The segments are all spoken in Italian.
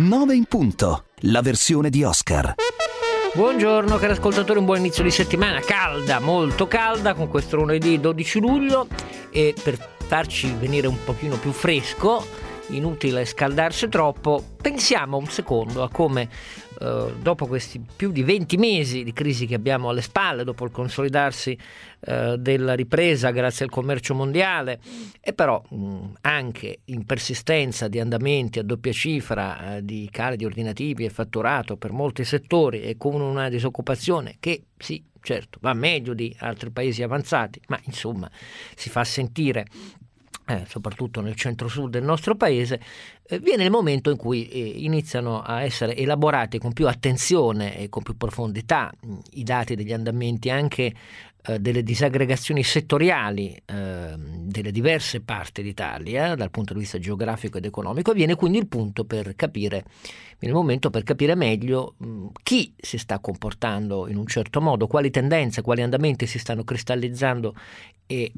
9 in punto, la versione di Oscar. Buongiorno cari ascoltatori, un buon inizio di settimana calda, molto calda, con questo lunedì 12 luglio e per farci venire un pochino più fresco, inutile scaldarsi troppo, pensiamo un secondo a come dopo questi più di 20 mesi di crisi che abbiamo alle spalle, dopo il consolidarsi della ripresa grazie al commercio mondiale e però anche in persistenza di andamenti a doppia cifra di cali di ordinativi e fatturato per molti settori e con una disoccupazione che sì, certo, va meglio di altri paesi avanzati, ma insomma si fa sentire soprattutto nel centro-sud del nostro paese, viene il momento in cui iniziano a essere elaborati con più attenzione e con più profondità i dati degli andamenti anche delle disaggregazioni settoriali delle diverse parti d'Italia dal punto di vista geografico ed economico. Viene quindi il momento per capire meglio chi si sta comportando in un certo modo, quali tendenze, quali andamenti si stanno cristallizzando e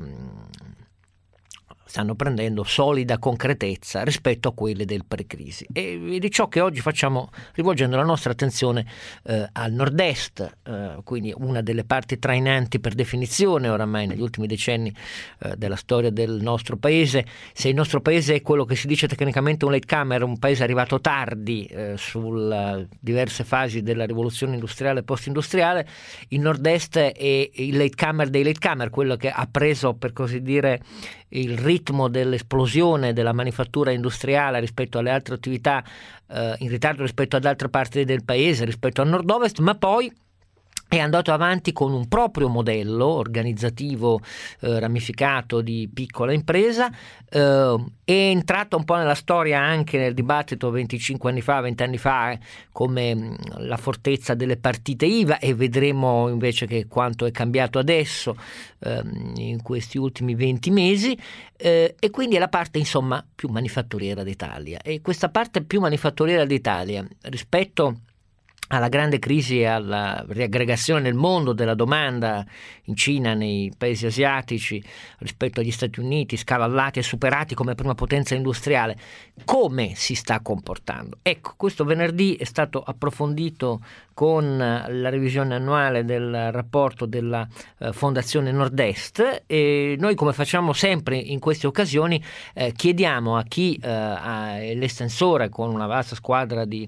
stanno prendendo solida concretezza rispetto a quelle del pre-crisi. E di ciò che oggi facciamo rivolgendo la nostra attenzione al nord-est, quindi una delle parti trainanti per definizione oramai negli ultimi decenni della storia del nostro paese. Se il nostro paese è quello che si dice tecnicamente un latecomer, un paese arrivato tardi sulle diverse fasi della rivoluzione industriale e post-industriale, il nord-est è il latecomer dei latecomer, quello che ha preso, per così dire, il ritmo dell'esplosione della manifattura industriale rispetto alle altre attività, in ritardo rispetto ad altre parti del paese, rispetto al nord-ovest, ma poi è andato avanti con un proprio modello organizzativo ramificato di piccola impresa, è entrato un po' nella storia anche nel dibattito 25 anni fa, 20 anni fa, come la fortezza delle partite IVA, e vedremo invece che quanto è cambiato adesso in questi ultimi 20 mesi, e quindi è la parte insomma più manifatturiera d'Italia. E questa parte più manifatturiera d'Italia rispetto alla grande crisi e alla riaggregazione nel mondo della domanda in Cina, nei paesi asiatici, rispetto agli Stati Uniti, scavallati e superati come prima potenza industriale, come si sta comportando? Ecco, questo venerdì è stato approfondito con la revisione annuale del rapporto della Fondazione Nord-Est, e noi, come facciamo sempre in queste occasioni, chiediamo a chi è l'estensore con una vasta squadra di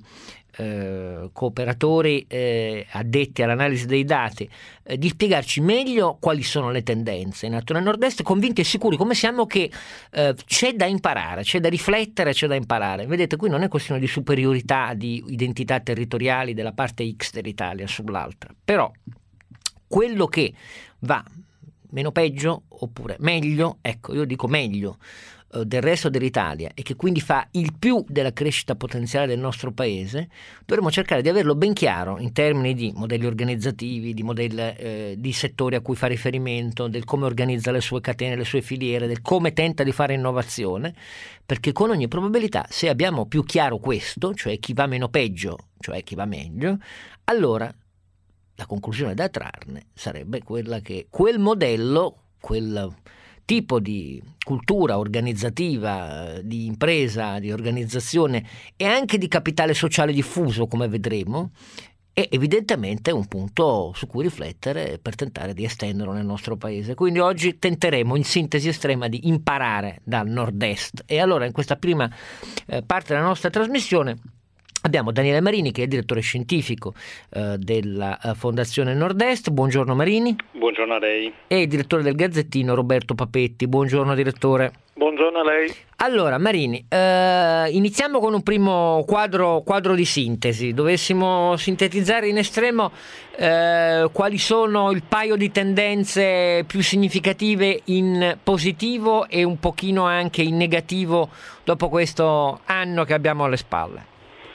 cooperatori addetti all'analisi dei dati di spiegarci meglio quali sono le tendenze in atto nel nord-est, convinti e sicuri come siamo che c'è da imparare, c'è da riflettere, c'è da imparare. Vedete, qui non è questione di superiorità di identità territoriali della parte X dell'Italia sull'altra, però quello che va meno peggio oppure meglio, ecco, io dico meglio del resto dell'Italia, e che quindi fa il più della crescita potenziale del nostro paese, dovremmo cercare di averlo ben chiaro in termini di modelli organizzativi, di modelli di settori a cui fa riferimento, del come organizza le sue catene, le sue filiere, del come tenta di fare innovazione, perché con ogni probabilità, se abbiamo più chiaro questo, cioè chi va meno peggio, cioè chi va meglio, allora la conclusione da trarne sarebbe quella che quel modello, quel tipo di cultura organizzativa, di impresa, di organizzazione e anche di capitale sociale diffuso, come vedremo, è evidentemente un punto su cui riflettere per tentare di estenderlo nel nostro paese. Quindi oggi tenteremo in sintesi estrema di imparare dal nord-est. E allora in questa prima parte della nostra trasmissione abbiamo Daniele Marini, che è direttore scientifico della Fondazione Nord-Est. Buongiorno Marini. Buongiorno a lei. E il direttore del Gazzettino Roberto Papetti. Buongiorno direttore. Buongiorno a lei. Allora Marini, iniziamo con un primo quadro di sintesi. Dovessimo sintetizzare in estremo quali sono il paio di tendenze più significative in positivo e un pochino anche in negativo dopo questo anno che abbiamo alle spalle.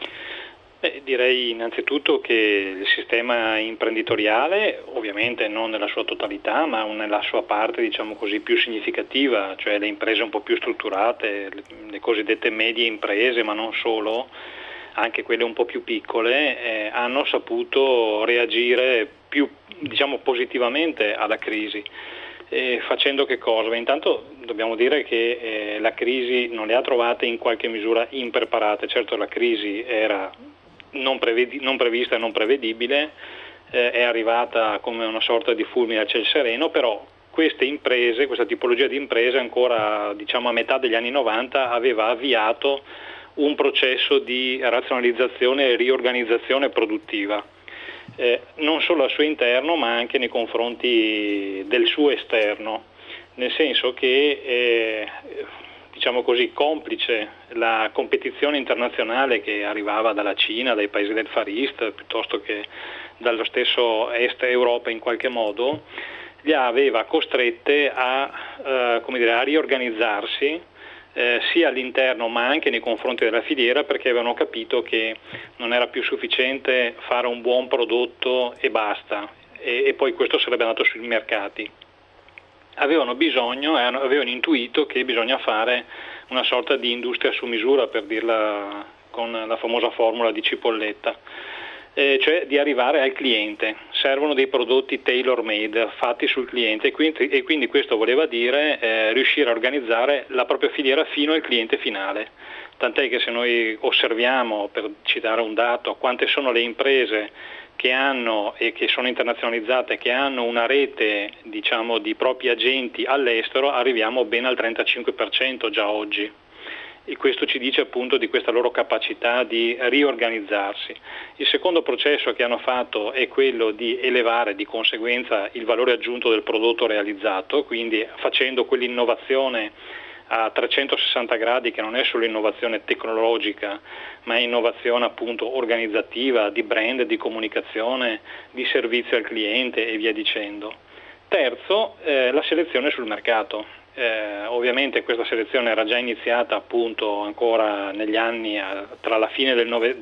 Direi innanzitutto che il sistema imprenditoriale, ovviamente non nella sua totalità, ma nella sua parte, diciamo così, più significativa, cioè le imprese un po' più strutturate, le cosiddette medie imprese, ma non solo, anche quelle un po' più piccole, hanno saputo reagire più, diciamo, positivamente alla crisi. facendo che cosa? Intanto dobbiamo dire che la crisi non le ha trovate in qualche misura impreparate. Certo, la crisi era non prevista e non prevedibile, è arrivata come una sorta di fulmine a ciel sereno, però questa tipologia di imprese ancora a metà degli anni 90 aveva avviato un processo di razionalizzazione e riorganizzazione produttiva, non solo al suo interno ma anche nei confronti del suo esterno, nel senso che complice la competizione internazionale che arrivava dalla Cina, dai paesi del Far East, piuttosto che dallo stesso Est Europa in qualche modo, li aveva costrette a riorganizzarsi sia all'interno ma anche nei confronti della filiera, perché avevano capito che non era più sufficiente fare un buon prodotto e basta, e poi questo sarebbe andato sui mercati. Avevano intuito che bisogna fare una sorta di industria su misura, per dirla con la famosa formula di Cipolletta, cioè di arrivare al cliente. Servono dei prodotti tailor made, fatti sul cliente, e quindi questo voleva dire riuscire a organizzare la propria filiera fino al cliente finale. Tant'è che se noi osserviamo, per citare un dato, quante sono le imprese che hanno e che sono internazionalizzate, che hanno una rete di propri agenti all'estero, arriviamo ben al 35% già oggi. E questo ci dice appunto di questa loro capacità di riorganizzarsi. Il secondo processo che hanno fatto è quello di elevare di conseguenza il valore aggiunto del prodotto realizzato, quindi facendo quell'innovazione a 360 gradi che non è solo innovazione tecnologica, ma è innovazione appunto organizzativa, di brand, di comunicazione, di servizio al cliente e via dicendo. Terzo, la selezione sul mercato. Ovviamente questa selezione era già iniziata appunto ancora negli anni tra la fine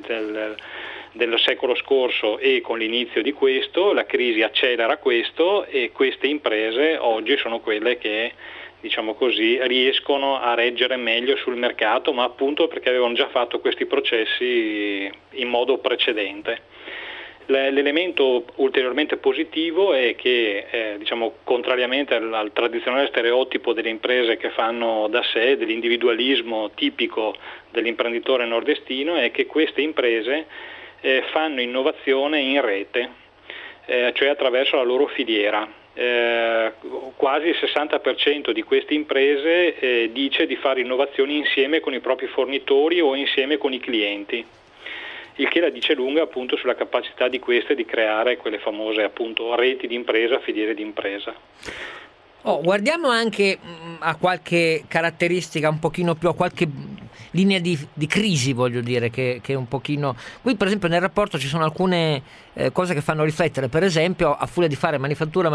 del secolo scorso e con l'inizio di questo. La crisi accelera questo, e queste imprese oggi sono quelle che riescono a reggere meglio sul mercato, ma appunto perché avevano già fatto questi processi in modo precedente. L'elemento ulteriormente positivo è che, contrariamente al tradizionale stereotipo delle imprese che fanno da sé, dell'individualismo tipico dell'imprenditore nordestino, è che queste imprese fanno innovazione in rete, cioè attraverso la loro filiera. Quasi il 60% di queste imprese dice di fare innovazioni insieme con i propri fornitori o insieme con i clienti, il che la dice lunga appunto sulla capacità di queste di creare quelle famose appunto reti di impresa, filiere di impresa. Guardiamo anche a qualche caratteristica un pochino più, a qualche linea di crisi, voglio dire, che un pochino... Qui per esempio nel rapporto ci sono alcune cose che fanno riflettere. Per esempio, a furia di fare manifattura,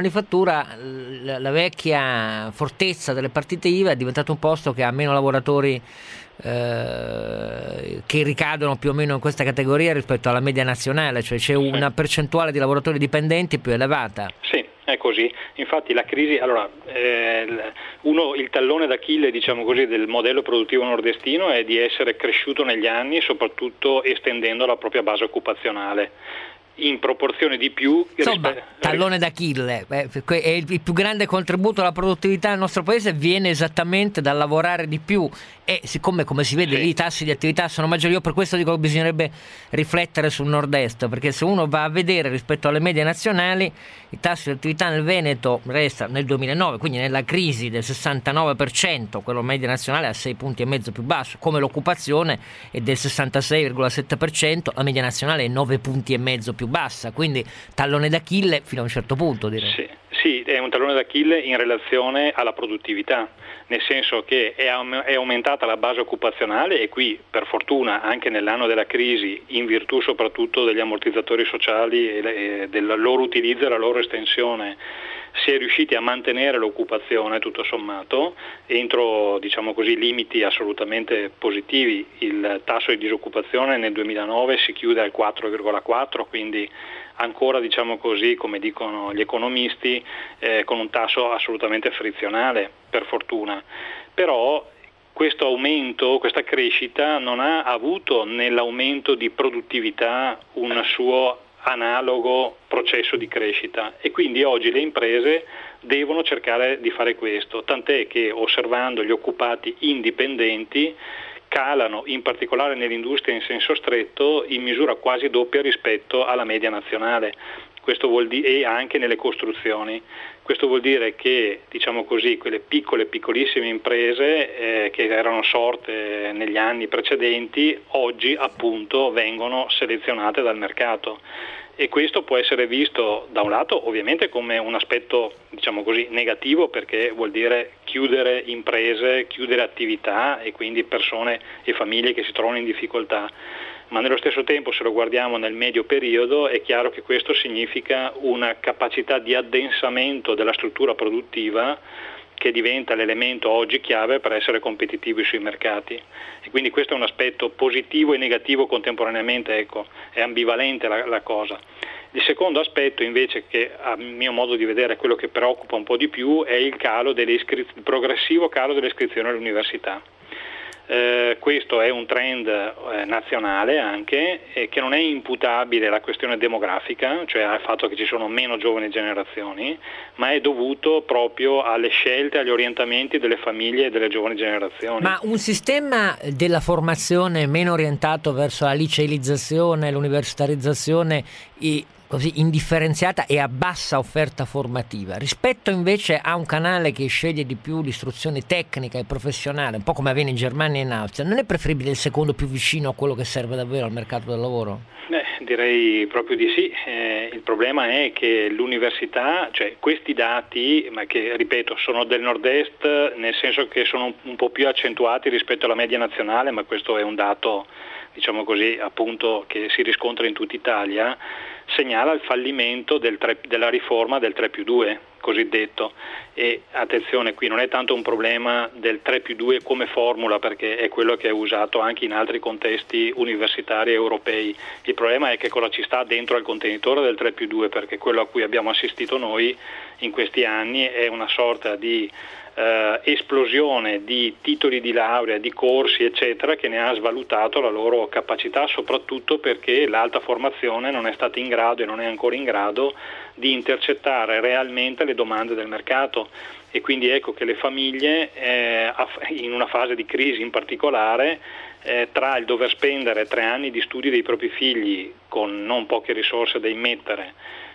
la vecchia fortezza delle partite IVA è diventato un posto che ha meno lavoratori che ricadono più o meno in questa categoria rispetto alla media nazionale, cioè c'è una percentuale di lavoratori dipendenti più elevata. Sì, è così. Infatti la crisi, il tallone d'Achille, del modello produttivo nordestino è di essere cresciuto negli anni, soprattutto estendendo la propria base occupazionale in proporzione di più. Insomma, tallone d'Achille, è il più grande contributo alla produttività del nostro paese viene esattamente dal lavorare di più, e siccome, come si vede, lì i tassi di attività sono maggiori, io per questo dico che bisognerebbe riflettere sul nord-est, perché se uno va a vedere rispetto alle medie nazionali, i tassi di attività nel Veneto resta nel 2009, quindi nella crisi, del 69%, quello media nazionale a 6,5 punti più basso, come l'occupazione è del 66,7%, la media nazionale è 9,5 punti più bassa, quindi tallone d'Achille fino a un certo punto, direi. Sì, è un tallone d'Achille in relazione alla produttività, nel senso che è aumentata la base occupazionale, e qui per fortuna anche nell'anno della crisi, in virtù soprattutto degli ammortizzatori sociali e del loro utilizzo e la loro estensione, si è riusciti a mantenere l'occupazione tutto sommato entro limiti assolutamente positivi. Il tasso di disoccupazione nel 2009 si chiude al 4,4, quindi ancora come dicono gli economisti, con un tasso assolutamente frizionale, per fortuna. Però questo aumento, questa crescita non ha avuto nell'aumento di produttività un suo analogo processo di crescita, e quindi oggi le imprese devono cercare di fare questo, tant'è che osservando gli occupati indipendenti calano, in particolare nell'industria in senso stretto, in misura quasi doppia rispetto alla media nazionale. Questo vuol dire, e anche nelle costruzioni. Questo vuol dire che, diciamo così, quelle piccolissime imprese che erano sorte negli anni precedenti, oggi appunto vengono selezionate dal mercato. E questo può essere visto da un lato ovviamente come un aspetto, diciamo così, negativo, perché vuol dire chiudere imprese, chiudere attività e quindi persone e famiglie che si trovano in difficoltà. Ma nello stesso tempo, se lo guardiamo nel medio periodo, è chiaro che questo significa una capacità di addensamento della struttura produttiva che diventa l'elemento oggi chiave per essere competitivi sui mercati. E quindi questo è un aspetto positivo e negativo contemporaneamente, ecco, è ambivalente la cosa. Il secondo aspetto invece, che a mio modo di vedere è quello che preoccupa un po' di più, è il progressivo calo delle iscrizioni all'università. Questo è un trend nazionale anche, che non è imputabile alla questione demografica, cioè al fatto che ci sono meno giovani generazioni, ma è dovuto proprio alle scelte, agli orientamenti delle famiglie e delle giovani generazioni. Ma un sistema della formazione meno orientato verso la liceizzazione, l'universitarizzazione così indifferenziata e a bassa offerta formativa, rispetto invece a un canale che sceglie di più l'istruzione tecnica e professionale, un po' come avviene in Germania e in Austria, non è preferibile il secondo più vicino a quello che serve davvero al mercato del lavoro? Direi proprio di sì. Il problema è che l'università, cioè questi dati, ma che ripeto sono del nord-est, nel senso che sono un po' più accentuati rispetto alla media nazionale, ma questo è un dato, diciamo così, appunto, che si riscontra in tutta Italia, segnala il fallimento della riforma del 3+2 cosiddetto. E attenzione, qui non è tanto un problema del 3+2 come formula, perché è quello che è usato anche in altri contesti universitari europei. Il problema è che cosa ci sta dentro al contenitore del 3+2, perché quello a cui abbiamo assistito noi in questi anni è una sorta di esplosione di titoli di laurea, di corsi eccetera, che ne ha svalutato la loro capacità, soprattutto perché l'alta formazione non è stata in grado e non è ancora in grado di intercettare realmente le domande del mercato. E quindi ecco che le famiglie in una fase di crisi in particolare, tra il dover spendere 3 anni di studi dei propri figli con non poche risorse da immettere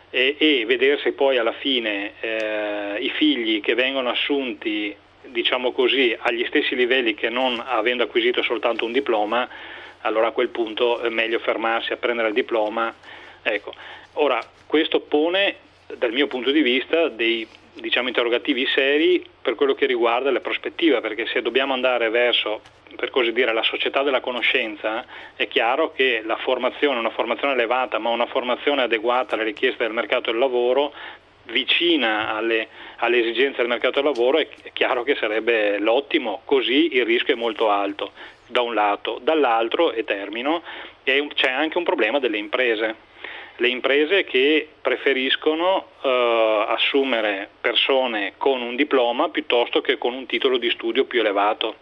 e vedersi poi alla fine i figli che vengono assunti, diciamo così, agli stessi livelli che non avendo acquisito soltanto un diploma, allora a quel punto è meglio fermarsi a prendere il diploma. Ecco. Ora, questo pone, dal mio punto di vista, dei interrogativi seri per quello che riguarda le prospettive, perché se dobbiamo andare verso, per così dire, la società della conoscenza, è chiaro che la formazione, una formazione elevata, ma una formazione adeguata alle richieste del mercato del lavoro, vicina alle esigenze del mercato del lavoro, è chiaro che sarebbe l'ottimo, così il rischio è molto alto, da un lato. Dall'altro, e termino, c'è anche un problema delle imprese. Le imprese che preferiscono assumere persone con un diploma piuttosto che con un titolo di studio più elevato.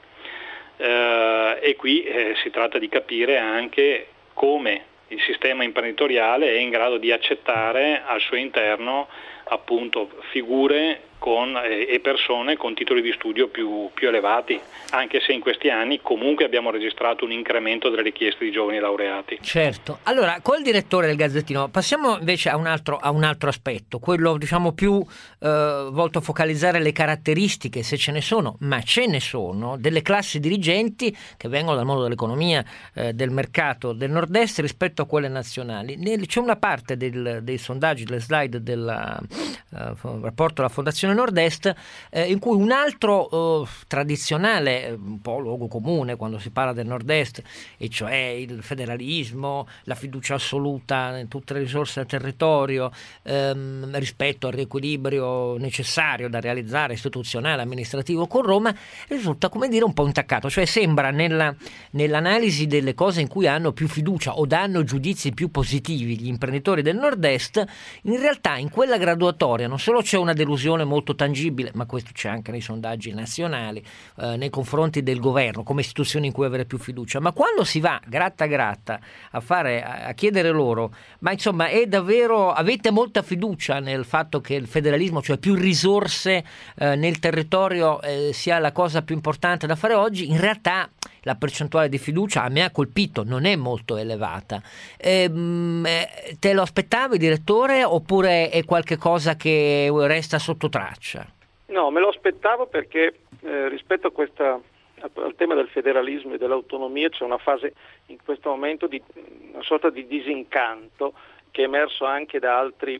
E qui si tratta di capire anche come il sistema imprenditoriale è in grado di accettare al suo interno appunto figure e persone con titoli di studio più elevati, anche se in questi anni comunque abbiamo registrato un incremento delle richieste di giovani laureati. Certo. Allora, col direttore del Gazzettino passiamo invece a un altro aspetto, quello diciamo più volto a focalizzare le caratteristiche, se ce ne sono, ma ce ne sono, delle classi dirigenti che vengono dal mondo dell'economia, del mercato del nord-est rispetto a quelle nazionali. C'è una parte dei sondaggi, delle slide del rapporto della Fondazione Nord-Est in cui un altro tradizionale, un po' luogo comune quando si parla del Nord-Est, e cioè il federalismo, la fiducia assoluta in tutte le risorse del territorio, rispetto al riequilibrio necessario da realizzare istituzionale, amministrativo con Roma, risulta, come dire, un po' intaccato, cioè sembra nell'analisi delle cose in cui hanno più fiducia o danno giudizi più positivi gli imprenditori del Nord-Est, in realtà in quella graduatoria non solo c'è una delusione molto molto tangibile, ma questo c'è anche nei sondaggi nazionali, nei confronti del governo come istituzione in cui avere più fiducia. Ma quando si va gratta gratta a chiedere loro, ma insomma è davvero, avete molta fiducia nel fatto che il federalismo, cioè più risorse nel territorio, sia la cosa più importante da fare oggi, in realtà la percentuale di fiducia a me ha colpito, non è molto elevata. Te lo aspettavi, direttore, oppure è qualche cosa che resta sotto traccia? No, me lo aspettavo perché rispetto al tema del federalismo e dell'autonomia c'è una fase in questo momento di una sorta di disincanto che è emerso anche da altri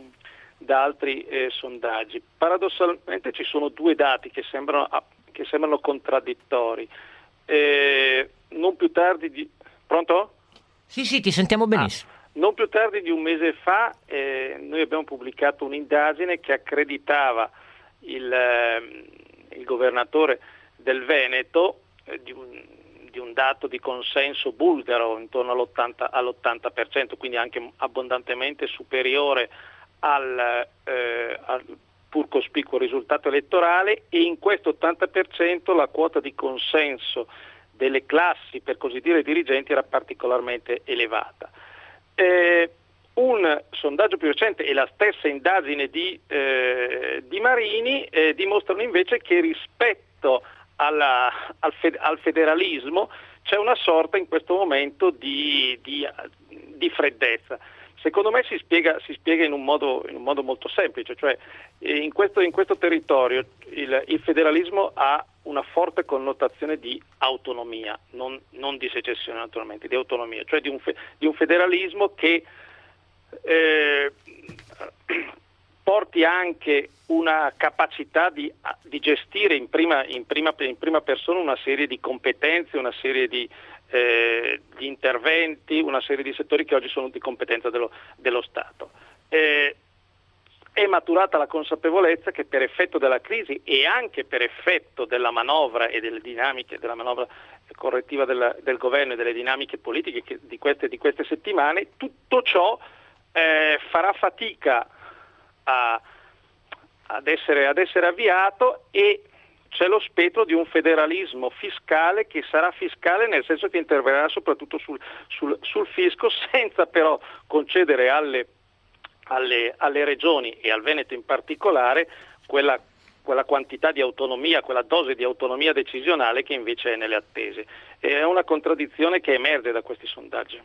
sondaggi. Paradossalmente ci sono due dati che sembrano contraddittori. Non più tardi di... Pronto? Sì, ti sentiamo benissimo. Non più tardi di un mese fa noi abbiamo pubblicato un'indagine che accreditava il governatore del Veneto di un dato di consenso bulgaro intorno all'80%, quindi anche abbondantemente superiore al pur cospicuo risultato elettorale, e in questo 80% la quota di consenso delle classi, per così dire, dirigenti era particolarmente elevata. Un sondaggio più recente e la stessa indagine di Marini dimostrano invece che rispetto al federalismo c'è una sorta in questo momento di freddezza. Secondo me si spiega in un modo molto semplice, cioè in questo territorio il federalismo ha una forte connotazione di autonomia, non di secessione naturalmente, di autonomia, cioè di un federalismo che porti anche una capacità di gestire in prima persona una serie di competenze, una serie di interventi, una serie di settori che oggi sono di competenza dello Stato. È maturata la consapevolezza che per effetto della crisi e anche per effetto della manovra e delle dinamiche della manovra correttiva del governo e delle dinamiche politiche di queste settimane, tutto ciò farà fatica ad essere avviato, e c'è lo spettro di un federalismo fiscale che sarà fiscale nel senso che interverrà soprattutto sul fisco, senza però concedere alle regioni e al Veneto in particolare quella quantità di autonomia, quella dose di autonomia decisionale che invece è nelle attese. È una contraddizione che emerge da questi sondaggi.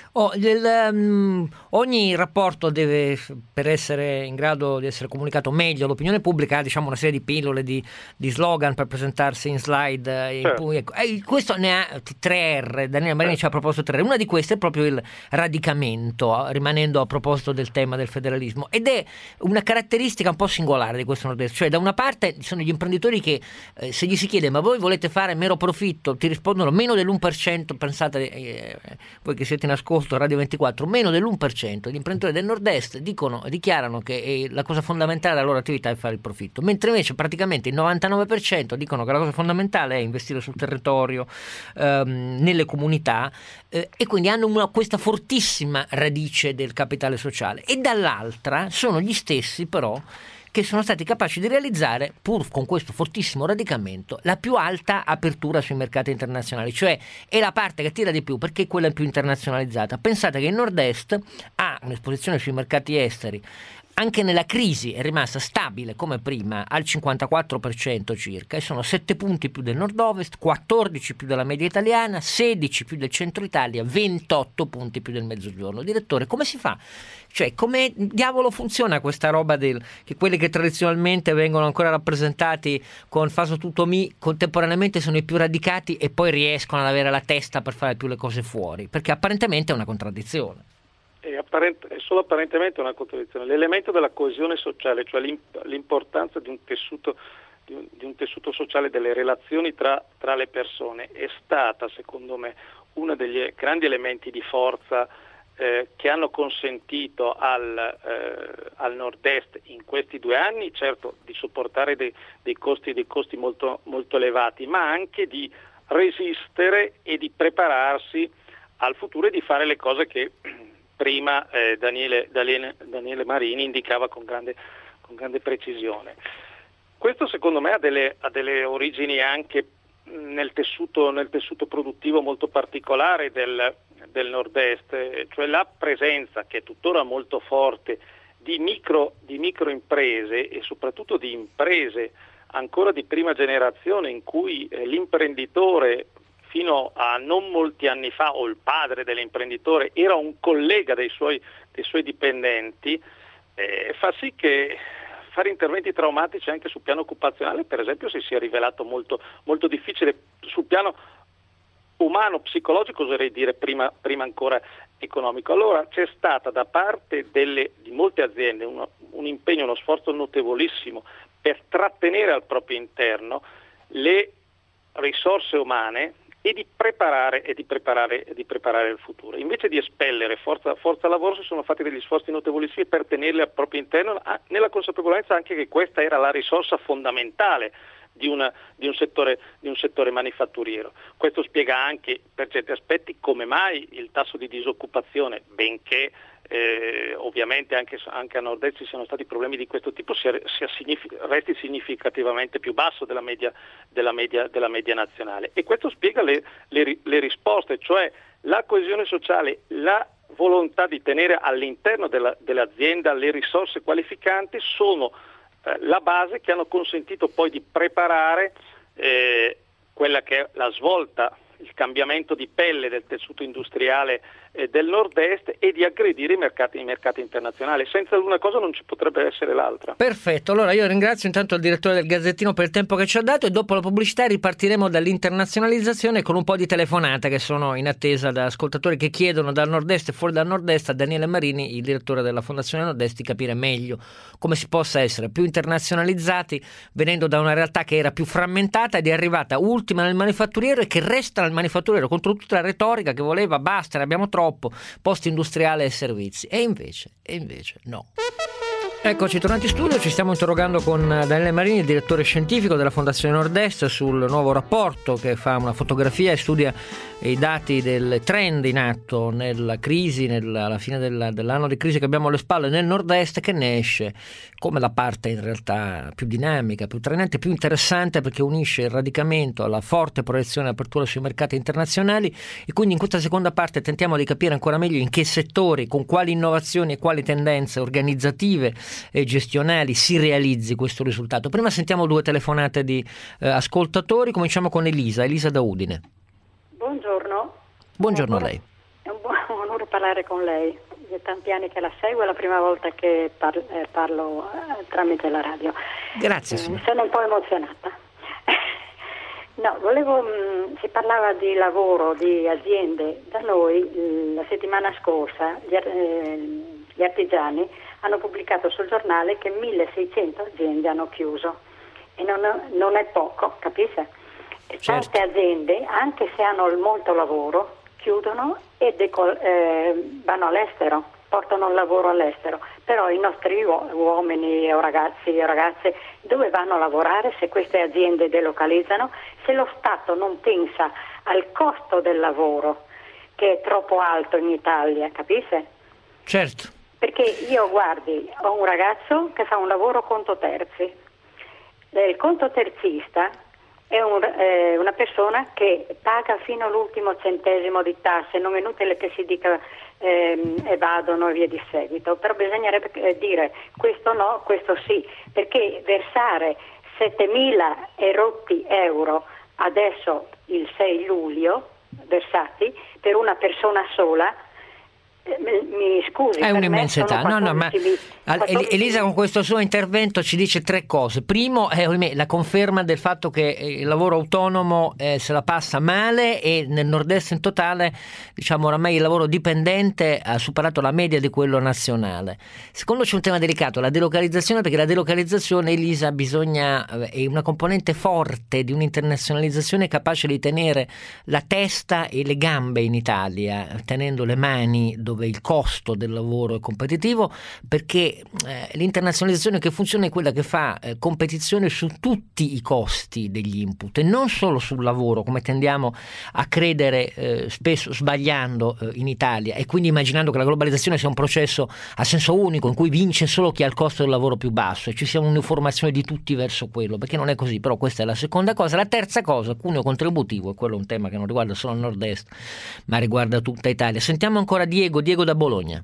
Ogni rapporto deve, per essere in grado di essere comunicato meglio all'opinione pubblica, ha una serie di pillole, di slogan per presentarsi in slide. Questo ne ha 3R, Daniele Marini ci ha proposto 3R. Una di queste è proprio il radicamento, rimanendo a proposito del tema del federalismo, ed è una caratteristica un po' singolare di questo nord-est. Cioè, da una parte ci sono gli imprenditori che se gli si chiede ma voi volete fare mero profitto, ti rispondono meno dell'1%, pensate voi che siete in ascolto Radio 24, meno dell'1%. Gli imprenditori del nord-est dichiarano che la cosa fondamentale della loro attività è fare il profitto, mentre invece praticamente il 99% dicono che la cosa fondamentale è investire sul territorio, nelle comunità, e quindi hanno questa fortissima radice del capitale sociale. E dall'altra sono gli stessi però che sono stati capaci di realizzare, pur con questo fortissimo radicamento, la più alta apertura sui mercati internazionali, cioè è la parte che tira di più perché è quella più internazionalizzata. Pensate che il nord-est ha un'esposizione sui mercati esteri, anche nella crisi è rimasta stabile come prima al 54% circa, e sono 7 punti più del nord-ovest, 14 più della media italiana, 16 più del centro Italia, 28 punti più del mezzogiorno. Direttore, come si fa? Cioè, come diavolo funziona questa roba che quelli che tradizionalmente vengono ancora rappresentati con faso tutto mi, contemporaneamente sono i più radicati e poi riescono ad avere la testa per fare più le cose fuori? Perché apparentemente è una contraddizione. È solo apparentemente una contraddizione. L'elemento della coesione sociale, cioè l'importanza di un tessuto sociale, delle relazioni tra le persone, è stata, secondo me, uno degli grandi elementi di forza che hanno consentito al nord-est in questi 2 anni, certo, di sopportare dei costi molto, molto elevati, ma anche di resistere e di prepararsi al futuro e di fare le cose che prima Daniele Marini indicava con grande grande precisione. Questo secondo me ha delle origini anche nel tessuto produttivo molto particolare del nord-est, cioè la presenza, che è tuttora molto forte, di microimprese e soprattutto di imprese ancora di prima generazione, in cui l'imprenditore fino a non molti anni fa, o il padre dell'imprenditore, era un collega dei suoi dipendenti, fa sì che fare interventi traumatici anche sul piano occupazionale, per esempio, si sia rivelato molto, molto difficile. Sul piano umano, psicologico, oserei dire prima ancora economico. Allora c'è stata da parte di molte aziende un impegno, uno sforzo notevolissimo per trattenere al proprio interno le risorse umane e di preparare il futuro. Invece di espellere forza lavoro, si sono fatti degli sforzi notevolissimi per tenerle al proprio interno, nella consapevolezza anche che questa era la risorsa fondamentale di un settore manifatturiero. Questo spiega anche per certi aspetti come mai il tasso di disoccupazione, benché ovviamente anche a nord-est ci siano stati problemi di questo tipo, resti significativamente più basso della media nazionale. E questo spiega le risposte, cioè la coesione sociale, la volontà di tenere all'interno dell'azienda le risorse qualificanti sono la base che hanno consentito poi di preparare quella che è la svolta, il cambiamento di pelle del tessuto industriale del nord-est e di aggredire i mercati internazionali. Senza una cosa non ci potrebbe essere l'altra. Perfetto, allora io ringrazio intanto il direttore del Gazzettino per il tempo che ci ha dato, e dopo la pubblicità ripartiremo dall'internazionalizzazione con un po' di telefonate che sono in attesa da ascoltatori che chiedono dal nord-est e fuori dal nord-est a Daniele Marini, il direttore della Fondazione Nord-Est, di capire meglio come si possa essere più internazionalizzati venendo da una realtà che era più frammentata ed è arrivata ultima nel manifatturiero e che resta nel manifatturiero contro tutta la retorica che voleva basta, ne abbiamo troppo, post industriale e servizi, e invece no. Eccoci tornati in studio, ci stiamo interrogando con Daniele Marini, il direttore scientifico della Fondazione Nord-Est, sul nuovo rapporto che fa una fotografia e studia i dati del trend in atto nella crisi, alla fine dell'anno di crisi che abbiamo alle spalle nel Nord-Est, che ne esce come la parte in realtà più dinamica, più trainante, più interessante, perché unisce il radicamento alla forte proiezione e apertura sui mercati internazionali. E quindi in questa seconda parte tentiamo di capire ancora meglio in che settori, con quali innovazioni e quali tendenze organizzative e gestionali si realizzi questo risultato. Prima sentiamo due telefonate di ascoltatori. Cominciamo con Elisa da Udine. Buongiorno. Buongiorno a lei. È un buon onore parlare con lei. È tanti anni che la seguo, è la prima volta che parlo tramite la radio. Grazie. Sono un po' emozionata. No, si parlava di lavoro, di aziende. Da noi la settimana scorsa gli artigiani hanno pubblicato sul giornale che 1600 aziende hanno chiuso, e non è poco, capisce? Certo. Tante aziende, anche se hanno molto lavoro, chiudono e vanno all'estero, portano il lavoro all'estero. Però i nostri uomini o ragazzi e ragazze dove vanno a lavorare se queste aziende delocalizzano? Se lo Stato non pensa al costo del lavoro, che è troppo alto in Italia, capisce? Certo. Perché io, guardi, ho un ragazzo che fa un lavoro conto terzi. Il conto terzista è una persona che paga fino all'ultimo centesimo di tasse, non è inutile che si dica evadono e via di seguito, però bisognerebbe dire questo no, questo sì, perché versare 7.000 e rotti euro adesso il 6 luglio versati per una persona sola, mi scusi, è un'immensità. Elisa con questo suo intervento ci dice tre cose. Primo è la conferma del fatto che il lavoro autonomo se la passa male, e nel nord-est in totale, diciamo, oramai il lavoro dipendente ha superato la media di quello nazionale. Secondo, c'è un tema delicato, la delocalizzazione, perché la delocalizzazione, Elisa, è una componente forte di un'internazionalizzazione capace di tenere la testa e le gambe in Italia, tenendo le mani dove il costo del lavoro è competitivo, perché l'internazionalizzazione che funziona è quella che fa competizione su tutti i costi degli input e non solo sul lavoro, come tendiamo a credere spesso sbagliando in Italia, e quindi immaginando che la globalizzazione sia un processo a senso unico in cui vince solo chi ha il costo del lavoro più basso e ci sia un'informazione di tutti verso quello, perché non è così. Però questa è la seconda cosa. La terza cosa, cuneo contributivo, e quello è un tema che non riguarda solo il nord-est ma riguarda tutta Italia. Sentiamo ancora Diego da Bologna.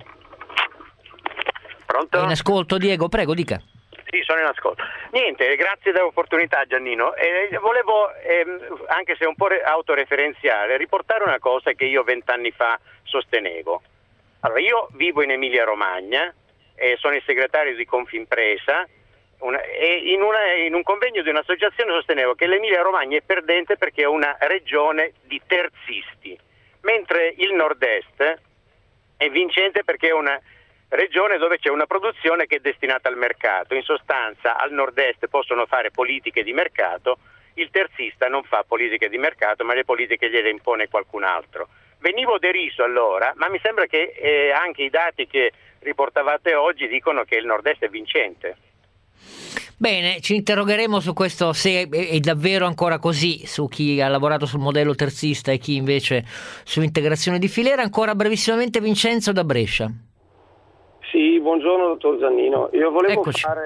Pronto? In ascolto, Diego, prego, dica. Sì, sono in ascolto. Niente, grazie dell'opportunità, Giannino. Volevo, anche se un po' autoreferenziale, riportare una cosa che io 20 anni fa sostenevo. Allora, io vivo in Emilia-Romagna, sono il segretario di Confimpresa, e in un convegno di un'associazione sostenevo che l'Emilia-Romagna è perdente perché è una regione di terzisti, mentre il nord-est è vincente perché è una regione dove c'è una produzione che è destinata al mercato. In sostanza al nord-est possono fare politiche di mercato, il terzista non fa politiche di mercato, ma le politiche gliele impone qualcun altro. Venivo deriso allora, ma mi sembra che anche i dati che riportavate oggi dicono che il nord-est è vincente. Bene, ci interrogheremo su questo, se è davvero ancora così, su chi ha lavorato sul modello terzista e chi invece su integrazione di filiera. Ancora brevissimamente Vincenzo da Brescia. Sì, buongiorno dottor Giannino. Io volevo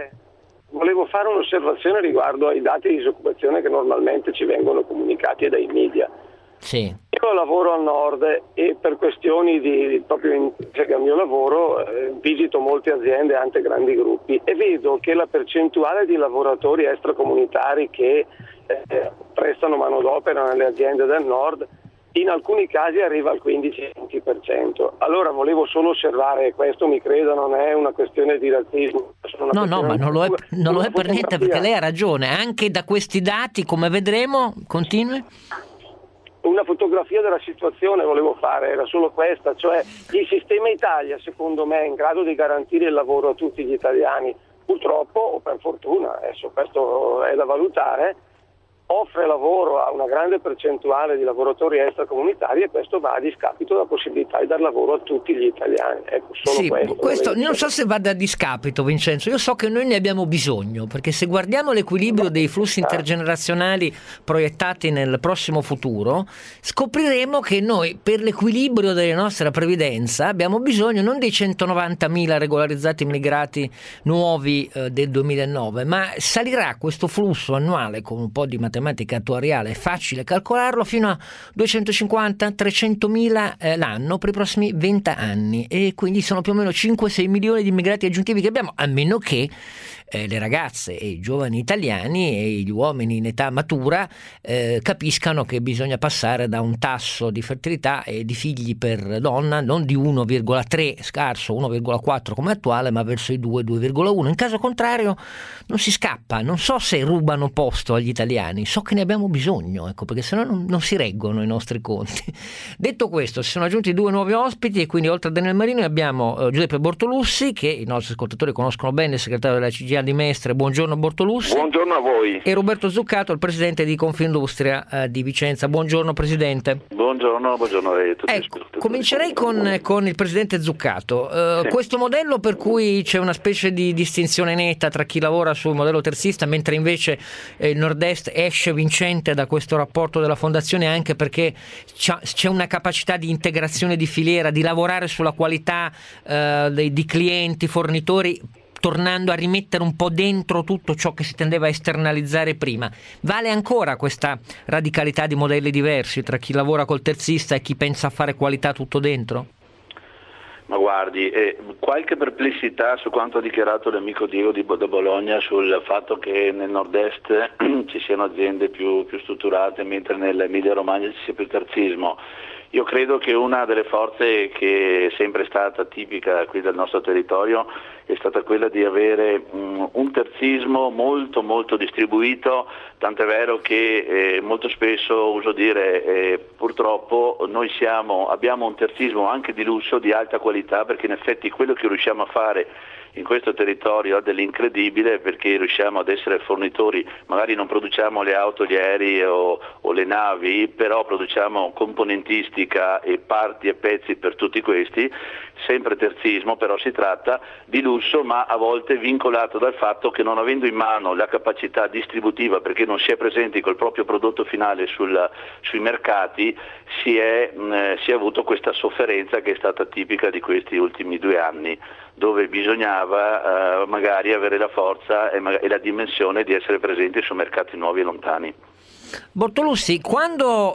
fare un'osservazione riguardo ai dati di disoccupazione che normalmente ci vengono comunicati dai media. Sì. Io lavoro al nord e per questioni di proprio intrinseca al mio lavoro visito molte aziende, anche grandi gruppi, e vedo che la percentuale di lavoratori extracomunitari che prestano manodopera nelle aziende del nord in alcuni casi arriva al 15-20%. Allora volevo solo osservare, questo mi credo non è una questione di razzismo. No, ma non lo è per niente, perché lei ha ragione. Anche da questi dati, come vedremo, continui. Una fotografia della situazione volevo fare, era solo questa, cioè il sistema Italia secondo me è in grado di garantire il lavoro a tutti gli italiani, purtroppo o per fortuna, adesso questo è da valutare, offre lavoro a una grande percentuale di lavoratori extracomunitari e questo va a discapito della possibilità di dar lavoro a tutti gli italiani. Ecco, solo sì, questo non so se vada a discapito, Vincenzo, io so che noi ne abbiamo bisogno, perché se guardiamo l'equilibrio dei flussi intergenerazionali proiettati nel prossimo futuro, scopriremo che noi per l'equilibrio della nostra previdenza abbiamo bisogno non dei 190.000 regolarizzati immigrati nuovi del 2009, ma salirà questo flusso annuale con un po' di matematica attuariale, è facile calcolarlo, fino a 250-300.000 l'anno per i prossimi 20 anni, e quindi sono più o meno 5-6 milioni di immigrati aggiuntivi che abbiamo, a meno che le ragazze e i giovani italiani e gli uomini in età matura capiscano che bisogna passare da un tasso di fertilità e di figli per donna non di 1,3 scarso, 1,4 come attuale, ma verso i 2,1. In caso contrario non si scappa. Non so se rubano posto agli italiani, so che ne abbiamo bisogno, ecco, perché sennò non si reggono i nostri conti. Detto questo, si sono aggiunti 2 nuovi ospiti, e quindi oltre a Daniel Marino abbiamo Giuseppe Bortolussi, che i nostri ascoltatori conoscono bene, il segretario della CGIA di Mestre. Buongiorno Bortolussi. Buongiorno a voi. E Roberto Zuccato, il presidente di Confindustria di Vicenza. Buongiorno Presidente. Buongiorno a tutti. Ecco, comincerei con il Presidente Zuccato. Sì. Questo modello per cui c'è una specie di distinzione netta tra chi lavora sul modello terzista, mentre invece il nord-est esce vincente da questo rapporto della Fondazione, anche perché c'è una capacità di integrazione di filiera, di lavorare sulla qualità di clienti, fornitori, tornando a rimettere un po' dentro tutto ciò che si tendeva a esternalizzare prima. Vale ancora questa radicalità di modelli diversi tra chi lavora col terzista e chi pensa a fare qualità tutto dentro? Ma guardi, qualche perplessità su quanto ha dichiarato l'amico Diego da Bologna sul fatto che nel nord-est ci siano aziende più strutturate, mentre nell'Emilia Romagna ci sia più terzismo. Io credo che una delle forze che è sempre stata tipica qui del nostro territorio è stata quella di avere un terzismo molto molto distribuito, tant'è vero che molto spesso uso dire purtroppo noi abbiamo un terzismo anche di lusso, di alta qualità, perché in effetti quello che riusciamo a fare in questo territorio ha dell'incredibile, perché riusciamo ad essere fornitori, magari non produciamo le auto, gli aerei o le navi, però produciamo componentistica e parti e pezzi per tutti questi, sempre terzismo, però si tratta di lusso, ma a volte vincolato dal fatto che, non avendo in mano la capacità distributiva, perché non si è presenti col proprio prodotto finale sui mercati, si è avuto questa sofferenza che è stata tipica di questi ultimi 2 anni, dove bisognava magari avere la forza e la dimensione di essere presenti su mercati nuovi e lontani. Bortolussi, quando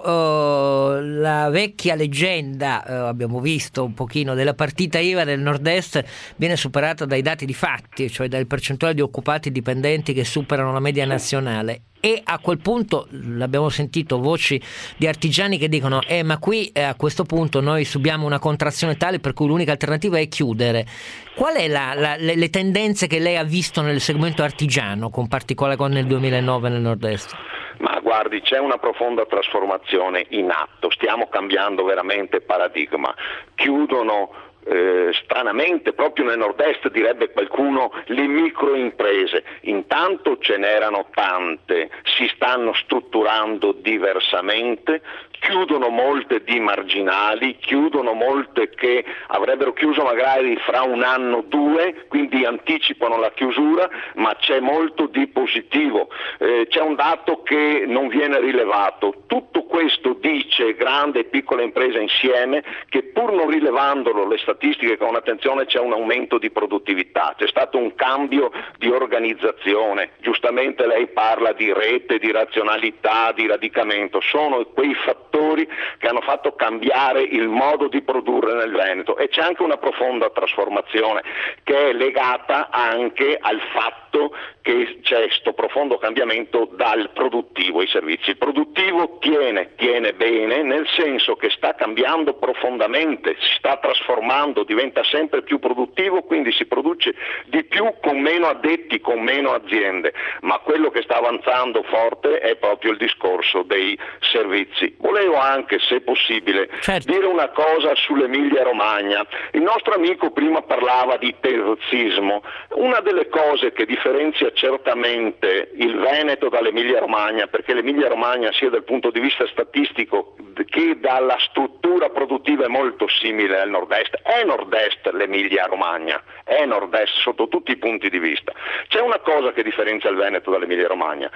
la vecchia leggenda, abbiamo visto un pochino, della partita IVA del Nord-Est viene superata dai dati di fatti, cioè dal percentuale di occupati dipendenti che superano la media nazionale, e a quel punto l'abbiamo sentito voci di artigiani che dicono ma qui a questo punto noi subiamo una contrazione tale per cui l'unica alternativa è chiudere. Qual è le tendenze che lei ha visto nel segmento artigiano, con particolare nel 2009 nel Nord-Est? Ma guardi, c'è una profonda trasformazione in atto, stiamo cambiando veramente paradigma. Chiudono stranamente, proprio nel Nord-Est direbbe qualcuno, le microimprese. Intanto ce n'erano tante, si stanno strutturando diversamente, chiudono molte di marginali, chiudono molte che avrebbero chiuso magari fra 1 anno o 2, quindi anticipano la chiusura, ma c'è molto di positivo. C'è un dato che non viene rilevato. Tutto questo dice grande e piccola impresa insieme che, pur non rilevandolo le statistiche con attenzione, c'è un aumento di produttività, c'è stato un cambio di organizzazione. Giustamente lei parla di rete, di razionalità, di radicamento, sono quei fattori che hanno fatto cambiare il modo di produrre nel Veneto, e c'è anche una profonda trasformazione che è legata anche al fatto che c'è questo profondo cambiamento dal produttivo ai servizi. Il produttivo tiene bene, nel senso che sta cambiando profondamente, si sta trasformando, diventa sempre più produttivo, quindi si produce di più con meno addetti, con meno aziende, ma quello che sta avanzando forte è proprio il discorso dei servizi. Volevo anche, se possibile, dire una cosa sull'Emilia Romagna. Il nostro amico prima parlava di terzismo. Una delle cose che differenzia certamente il Veneto dall'Emilia Romagna, perché l'Emilia Romagna, sia dal punto di vista statistico che dalla struttura produttiva, è molto simile al Nord-Est, è Nord-Est l'Emilia Romagna, è Nord-Est sotto tutti i punti di vista. C'è una cosa che differenzia il Veneto dall'Emilia Romagna,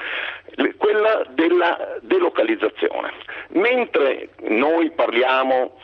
quella della delocalizzazione. Mentre noi parliamo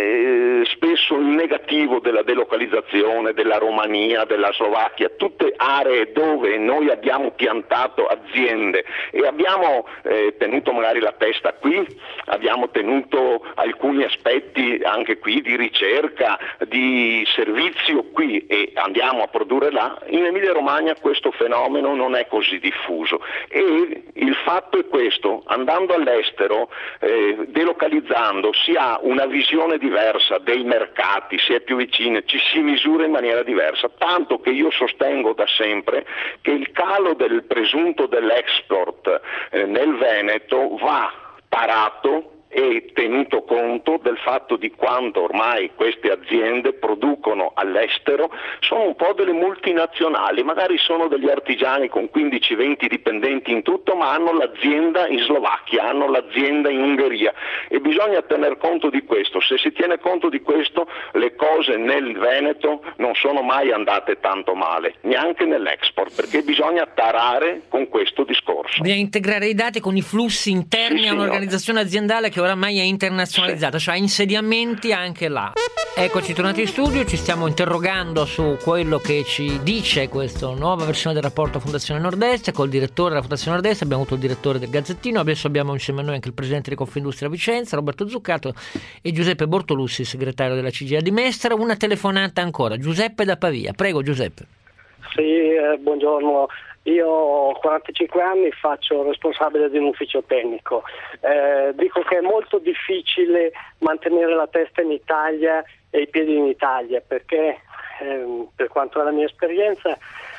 spesso in negativo della delocalizzazione della Romania, della Slovacchia, tutte aree dove noi abbiamo piantato aziende e abbiamo tenuto magari la testa qui, abbiamo tenuto alcuni aspetti anche qui di ricerca, di servizio qui, e andiamo a produrre là. In Emilia Romagna questo fenomeno non è così diffuso, e il fatto è questo: andando all'estero, delocalizzando, si ha una visione diversa dei mercati, si è più vicini, ci si misura in maniera diversa, tanto che io sostengo da sempre che il calo del presunto dell'export nel Veneto va tarato e tenuto conto del fatto di quanto ormai queste aziende producono all'estero. Sono un po' delle multinazionali, magari sono degli artigiani con 15-20 dipendenti in tutto, ma hanno l'azienda in Slovacchia, hanno l'azienda in Ungheria, e bisogna tener conto di questo. Se si tiene conto di questo, le cose nel Veneto non sono mai andate tanto male, neanche nell'export, perché bisogna tarare con questo discorso. Bisogna integrare i dati con i flussi interni a un'organizzazione aziendale che oramai è internazionalizzata, cioè insediamenti anche là. Eccoci tornati in studio, ci stiamo interrogando su quello che ci dice questa nuova versione del rapporto Fondazione Nord-Est col direttore della Fondazione Nord-Est. Abbiamo avuto il direttore del Gazzettino, adesso abbiamo insieme a noi anche il presidente di Confindustria Vicenza, Roberto Zuccato, e Giuseppe Bortolussi, segretario della CGIA di Mestre. Una telefonata ancora, Giuseppe da Pavia. Prego Giuseppe. Sì, buongiorno. Io ho 45 anni, faccio responsabile di un ufficio tecnico. Dico che è molto difficile mantenere la testa in Italia e i piedi in Italia, perché per quanto è la mia esperienza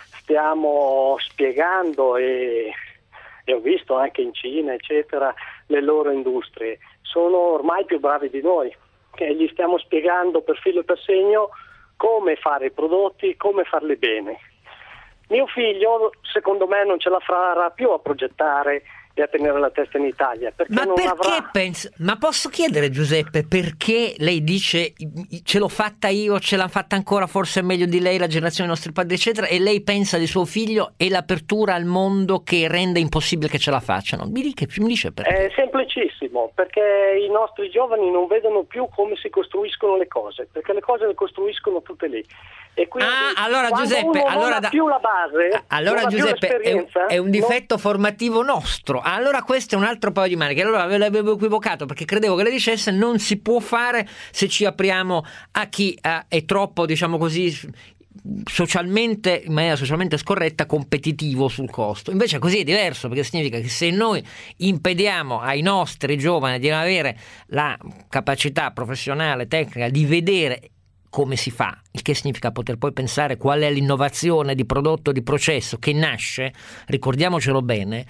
stiamo spiegando, e ho visto anche in Cina eccetera, le loro industrie sono ormai più bravi di noi, e gli stiamo spiegando per filo e per segno come fare i prodotti, come farli bene. Mio figlio, secondo me, non ce la farà più a progettare e a tenere la testa in Italia, perché ma non perché avrà... Ma posso chiedere, Giuseppe, perché lei dice ce l'ho fatta io, ce l'ha fatta ancora forse meglio di lei la generazione dei nostri padri eccetera, e lei pensa di suo figlio e l'apertura al mondo che rende impossibile che ce la facciano? Mi dice perché? È semplicissimo, perché i nostri giovani non vedono più come si costruiscono le cose, perché le cose le costruiscono tutte lì. E quindi allora Giuseppe, non ha più la base, allora Giuseppe è un difetto formativo nostro. Allora questo è un altro paio di maniche. Allora ve l'avevo equivocato, perché credevo che lei dicesse non si può fare se ci apriamo a chi è troppo, diciamo così, socialmente, in maniera socialmente scorretta, competitivo sul costo. Invece così è diverso, perché significa che se noi impediamo ai nostri giovani di avere la capacità professionale, tecnica di vedere come si fa, il che significa poter poi pensare qual è l'innovazione di prodotto, di processo che nasce, ricordiamocelo bene,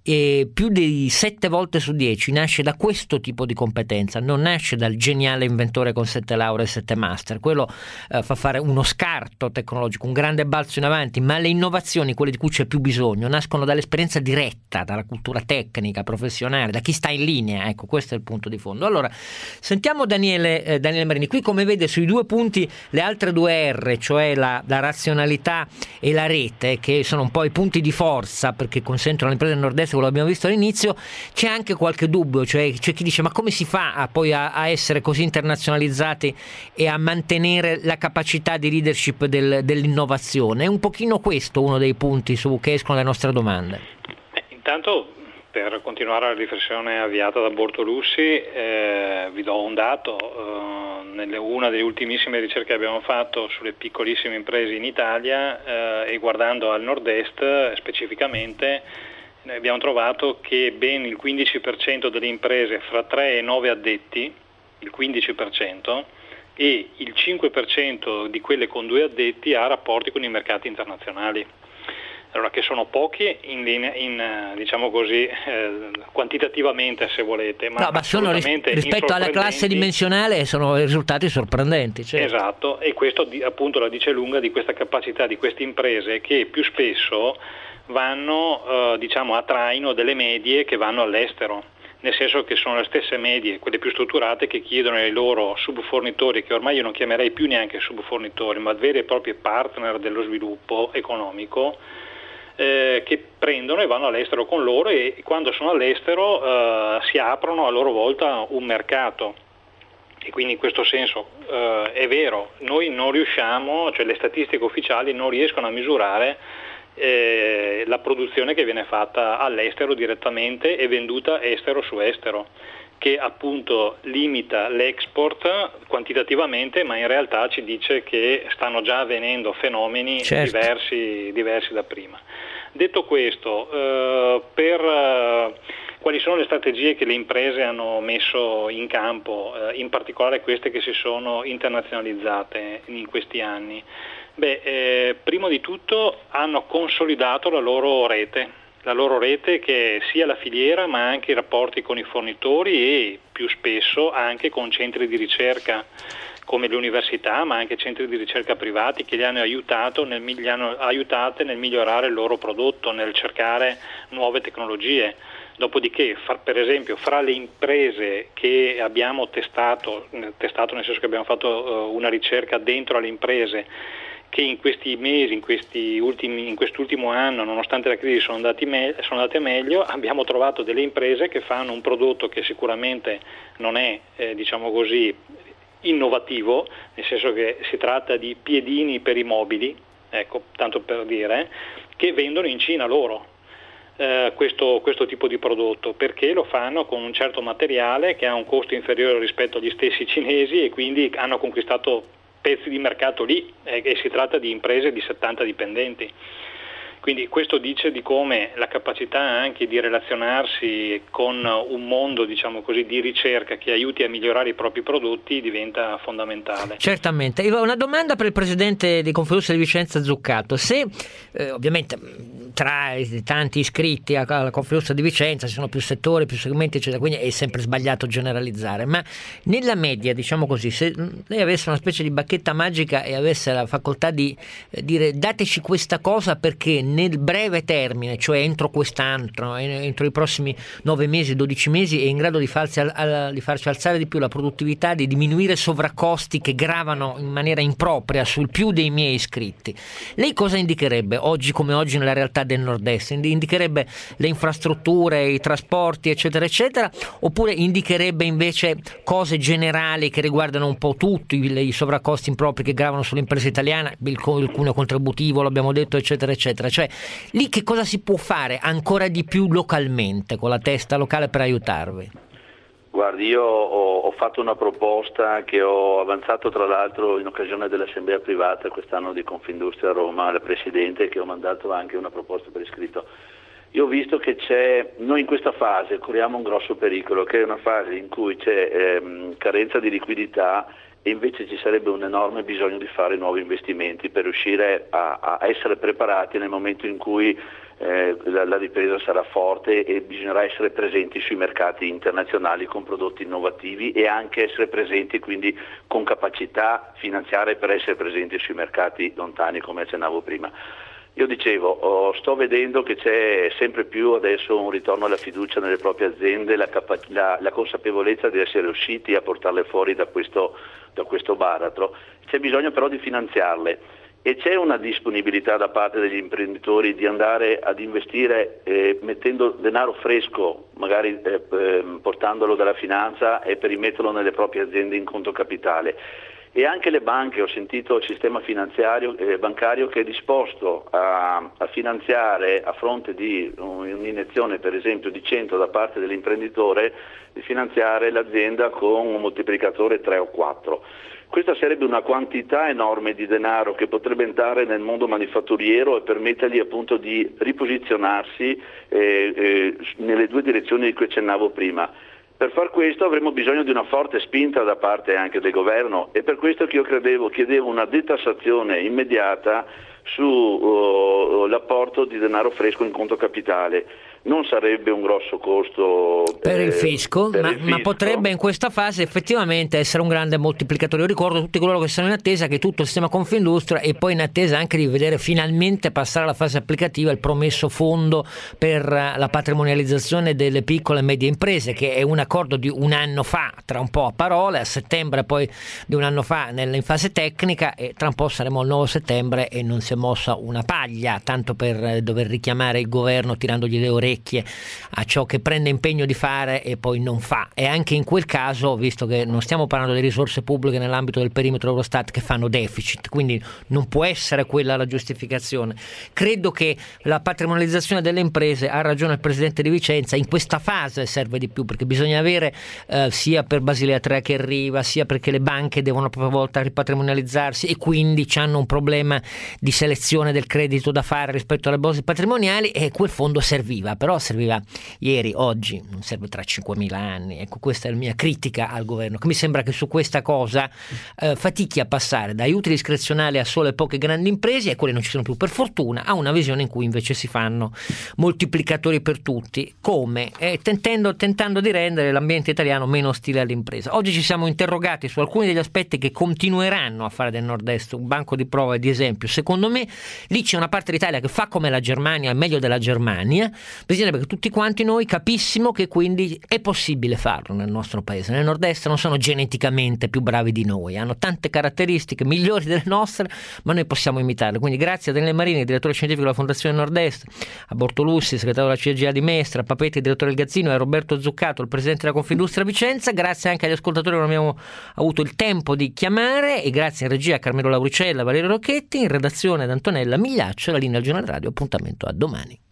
e più di 7 volte su 10 nasce da questo tipo di competenza, non nasce dal geniale inventore con 7 lauree e 7 master. Quello fa fare uno scarto tecnologico, un grande balzo in avanti, ma le innovazioni, quelle di cui c'è più bisogno, nascono dall'esperienza diretta, dalla cultura tecnica, professionale, da chi sta in linea. Ecco, questo è il punto di fondo. Allora, sentiamo Daniele Marini. Qui, come vede, sui 2 punti, le altre 2 R, cioè la razionalità e la rete, che sono un po' i punti di forza perché consentono alle imprese del nord-est, quello che abbiamo visto all'inizio, c'è anche qualche dubbio, cioè c'è chi dice ma come si fa a essere così internazionalizzati e a mantenere la capacità di leadership dell'innovazione? È un pochino questo uno dei punti che escono dalle nostre domande. Intanto, per continuare la riflessione avviata da Bortolussi, vi do un dato. Una delle ultimissime ricerche che abbiamo fatto sulle piccolissime imprese in Italia, e guardando al nord-est specificamente, abbiamo trovato che ben il 15% delle imprese fra 3 e 9 addetti, il 15%, e il 5% di quelle con 2 addetti ha rapporti con i mercati internazionali. Allora, che sono pochi diciamo così, quantitativamente, se volete, ma sono rispetto alla classe dimensionale sono risultati sorprendenti. Certo. Esatto, e questo appunto la dice lunga di questa capacità di queste imprese, che più spesso vanno a traino delle medie che vanno all'estero, nel senso che sono le stesse medie, quelle più strutturate, che chiedono ai loro subfornitori, che ormai io non chiamerei più neanche subfornitori, ma veri e propri partner dello sviluppo economico, che prendono e vanno all'estero con loro, e quando sono all'estero si aprono a loro volta un mercato. E quindi in questo senso è vero, noi non riusciamo, cioè le statistiche ufficiali non riescono a misurare la produzione che viene fatta all'estero direttamente e venduta estero su estero, che appunto limita l'export quantitativamente, ma in realtà ci dice che stanno già avvenendo fenomeni diversi da prima. Detto questo, quali sono le strategie che le imprese hanno messo in campo, in particolare queste che si sono internazionalizzate in questi anni? Prima di tutto hanno consolidato la loro rete, che è sia la filiera ma anche i rapporti con i fornitori, e più spesso anche con centri di ricerca come le università, ma anche centri di ricerca privati, che li hanno aiutate nel migliorare il loro prodotto, nel cercare nuove tecnologie. Dopodiché, per esempio, fra le imprese che abbiamo testato nel senso che abbiamo fatto una ricerca dentro alle imprese, che in questi mesi, in quest'ultimo anno, nonostante la crisi, sono andate meglio, abbiamo trovato delle imprese che fanno un prodotto che sicuramente non è, innovativo, nel senso che si tratta di piedini per i mobili, ecco, tanto per dire, che vendono in Cina loro questo tipo di prodotto, perché lo fanno con un certo materiale che ha un costo inferiore rispetto agli stessi cinesi, e quindi hanno conquistato pezzi di mercato lì, e si tratta di imprese di 70 dipendenti Quindi questo dice di come la capacità anche di relazionarsi con un mondo, diciamo così, di ricerca che aiuti a migliorare i propri prodotti diventa fondamentale. Certamente. Una domanda per il presidente di Confindustria di Vicenza Zuccato: se ovviamente tra i tanti iscritti alla Confindustria di Vicenza ci sono più settori, più segmenti, eccetera, quindi è sempre sbagliato generalizzare, ma nella media, diciamo così, se lei avesse una specie di bacchetta magica e avesse la facoltà di dire dateci questa cosa perché nel breve termine, cioè entro quest'anno, entro i prossimi 9 mesi, 12 mesi, è in grado di farci alzare di più la produttività, di diminuire sovraccosti che gravano in maniera impropria sul più dei miei iscritti, lei cosa indicherebbe oggi come oggi nella realtà del nord-est? Indicherebbe le infrastrutture, i trasporti, eccetera eccetera, oppure indicherebbe invece cose generali che riguardano un po' tutti i sovraccosti impropri che gravano sull'impresa italiana, il cuneo contributivo, l'abbiamo detto, eccetera eccetera? Cioè lì che cosa si può fare ancora di più localmente, con la testa locale, per aiutarvi? Guardi, io ho fatto una proposta che ho avanzato tra l'altro in occasione dell'assemblea privata quest'anno di Confindustria a Roma al Presidente, che ho mandato anche una proposta per iscritto. Io ho visto che noi in questa fase corriamo un grosso pericolo, che è una fase in cui c'è carenza di liquidità e invece ci sarebbe un enorme bisogno di fare nuovi investimenti per riuscire a essere preparati nel momento in cui la ripresa sarà forte e bisognerà essere presenti sui mercati internazionali con prodotti innovativi e anche essere presenti quindi con capacità finanziarie per essere presenti sui mercati lontani, come accennavo prima. Io dicevo, sto vedendo che c'è sempre più adesso un ritorno alla fiducia nelle proprie aziende, la consapevolezza di essere riusciti a portarle fuori da questo baratro. C'è bisogno però di finanziarle e c'è una disponibilità da parte degli imprenditori di andare ad investire mettendo denaro fresco, magari portandolo dalla finanza e per rimetterlo nelle proprie aziende in conto capitale. E anche le banche, ho sentito il sistema bancario che è disposto a finanziare a fronte di un'iniezione per esempio di 100 da parte dell'imprenditore, di finanziare l'azienda con un moltiplicatore 3 o 4. Questa sarebbe una quantità enorme di denaro che potrebbe entrare nel mondo manifatturiero e permettergli appunto di riposizionarsi nelle due direzioni di cui accennavo prima. Per far questo avremo bisogno di una forte spinta da parte anche del governo e per questo che io chiedevo una detassazione immediata sull'apporto di denaro fresco in conto capitale. Non sarebbe un grosso costo per il fisco, ma potrebbe in questa fase effettivamente essere un grande moltiplicatore. Io ricordo tutti coloro che sono in attesa che tutto il sistema Confindustria e poi in attesa anche di vedere finalmente passare alla fase applicativa il promesso fondo per la patrimonializzazione delle piccole e medie imprese, che è un accordo di un anno fa, tra un po' a parole, a settembre poi di un anno fa in fase tecnica, e tra un po' saremo al 9 settembre e non si è mossa una paglia, tanto per dover richiamare il governo tirandogli le orecchie a ciò che prende impegno di fare e poi non fa. E anche in quel caso, visto che non stiamo parlando di risorse pubbliche nell'ambito del perimetro Eurostat che fanno deficit, quindi non può essere quella la giustificazione. Credo che la patrimonializzazione delle imprese, ha ragione il presidente di Vicenza, in questa fase serve di più, perché bisogna avere sia per Basilea 3 che arriva, sia perché le banche devono a propria volta ripatrimonializzarsi e quindi hanno un problema di selezione del credito da fare rispetto alle borse patrimoniali, e quel fondo serviva, però serviva ieri, oggi non serve tra 5.000 anni. Ecco, questa è la mia critica al governo, che mi sembra che su questa cosa fatichi a passare da aiuti discrezionali a sole poche grandi imprese, e quelle non ci sono più per fortuna, a una visione in cui invece si fanno moltiplicatori per tutti, come tentando di rendere l'ambiente italiano meno ostile all'impresa. Oggi ci siamo interrogati su alcuni degli aspetti che continueranno a fare del nord-est un banco di prova e di esempio. Secondo me lì c'è una parte d'Italia che fa come la Germania, meglio della Germania. Bisognerebbe che tutti quanti noi capissimo che quindi è possibile farlo nel nostro paese. Nel nord-est non sono geneticamente più bravi di noi, hanno tante caratteristiche migliori delle nostre, ma noi possiamo imitarle. Quindi grazie a Daniele Marini, direttore scientifico della Fondazione Nord-Est, a Bortolussi, segretario della CGA di Mestre, a Papetti, direttore del Gazzino, e a Roberto Zuccato, il presidente della Confindustria Vicenza. Grazie anche agli ascoltatori che non abbiamo avuto il tempo di chiamare, e grazie a regia Carmelo Lauricella, Valerio Rocchetti, in redazione ad Antonella Migliaccio, la linea al Giornale Radio. Appuntamento a domani.